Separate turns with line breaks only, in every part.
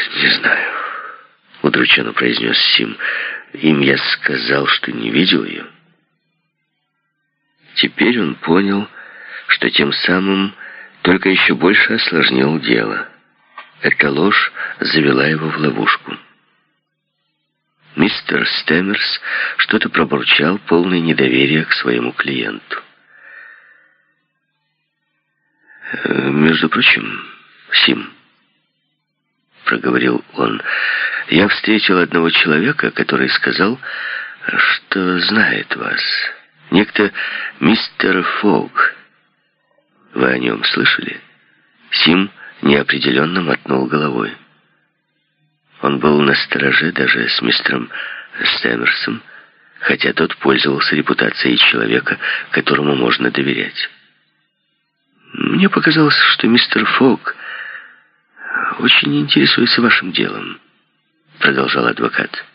«Не знаю», — удрученно произнес Сим. «Им я сказал, что не видел ее». Теперь он понял, что тем самым только еще больше осложнил дело. Эта ложь завела его в ловушку. Мистер Стэмерс что-то пробурчал, полный недоверия к своему клиенту. «Между прочим, Сим», — проговорил он, — «я встретил одного человека, который сказал, что знает вас. Некто мистер Фог. Вы о нем слышали?» Сим неопределенно мотнул головой. Он был настороже даже с мистером Стэмерсом, хотя тот пользовался репутацией человека, которому можно доверять. «Мне показалось, что мистер Фог очень интересуется вашим делом», — продолжал адвокат.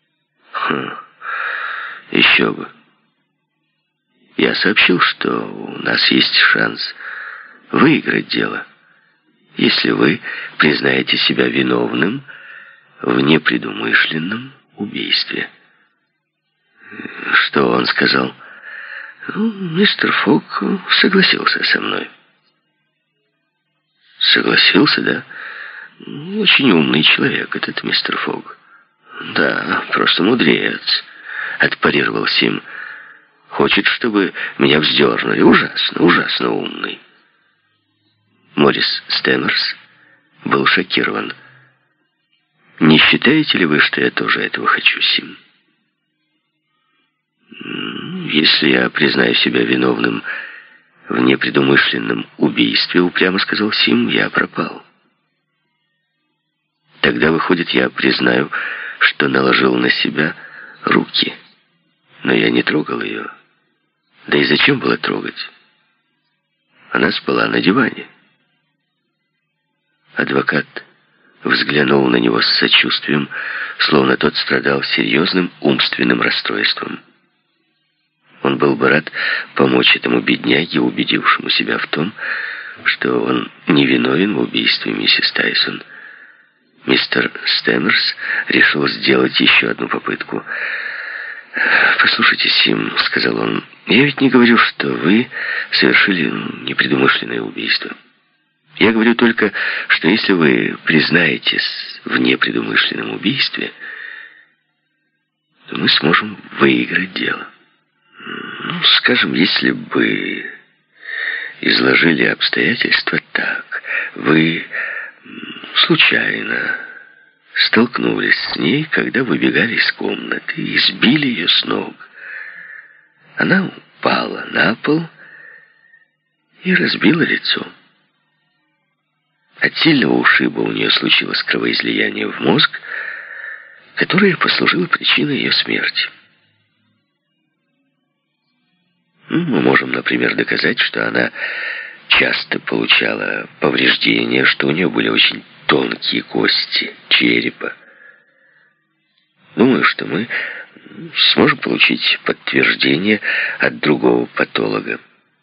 «Еще бы. Я сообщил, что у нас есть шанс выиграть дело, если вы признаете себя виновным в непредумышленном убийстве». «Что он сказал?» «Мистер Фог согласился со мной». «Согласился, да? Очень умный человек этот мистер Фог». «Да, просто мудрец», — отпарировал Сим. «Хочет, чтобы меня вздернули. Ужасно, ужасно умный». Моррис Стэмерс был шокирован. «Не считаете ли вы, что я тоже этого хочу, Сим?» «Если я признаю себя виновным в непредумышленном убийстве, — упрямо сказал Сим, — я пропал. Тогда, выходит, я признаю, что наложил на себя руки. Но я не трогал ее. Да и зачем было трогать? Она спала на диване». Адвокат взглянул на него с сочувствием, словно тот страдал серьезным умственным расстройством. Он был бы рад помочь этому бедняге, убедившему себя в том, что он невиновен в убийстве миссис Тайсон. Мистер Стэмерс решил сделать еще одну попытку. «Послушайте, Сим, — сказал он, — я ведь не говорю, что вы совершили непредумышленное убийство. Я говорю только, что если вы признаетесь в непредумышленном убийстве, то мы сможем выиграть дело. Скажем, если бы изложили обстоятельства так. Вы случайно столкнулись с ней, когда выбегали из комнаты, и сбили ее с ног. Она упала на пол и разбила лицо. От сильного ушиба у нее случилось кровоизлияние в мозг, которое послужило причиной ее смерти. Мы можем, например, доказать, что она часто получала повреждения, что у нее были очень тонкие кости черепа. Думаю, что мы сможем получить подтверждение от другого патолога.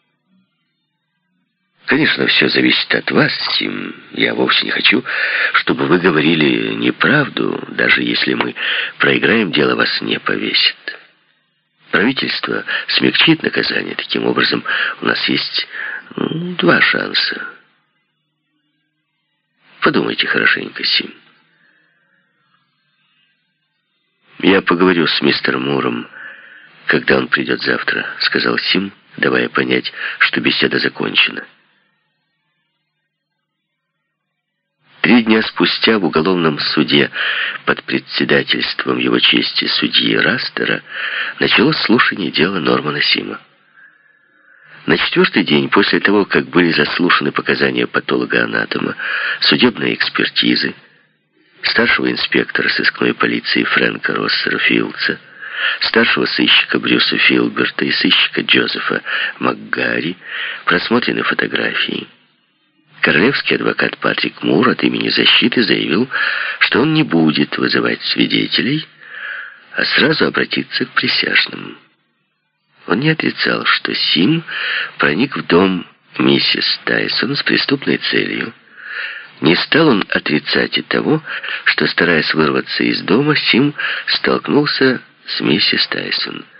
Конечно, все зависит от вас, Сим. Я вовсе не хочу, чтобы вы говорили неправду. Даже если мы проиграем, дело вас не повесит. Правительство смягчит наказание. Таким образом, у нас есть два шанса. Подумайте хорошенько, Сим. «Я поговорю с мистером Муром, когда он придет завтра», — сказал Сим, давая понять, что беседа закончена. 3 дня спустя в уголовном суде под председательством его чести судьи Растера началось слушание дела Нормана Сима. На 4-й день после того, как были заслушаны показания патолога-анатома, судебной экспертизы, старшего инспектора сыскной полиции Фрэнка Россера Филдса, старшего сыщика Брюса Филберта и сыщика Джозефа МакГарри, просмотрены фотографии. Королевский адвокат Патрик Мур от имени защиты заявил, что он не будет вызывать свидетелей, а сразу обратиться к присяжным. Он не отрицал, что Сим проник в дом миссис Тайсон с преступной целью, Не стал он отрицать и того, что, стараясь вырваться из дома, Сим столкнулся с миссис Тайсон.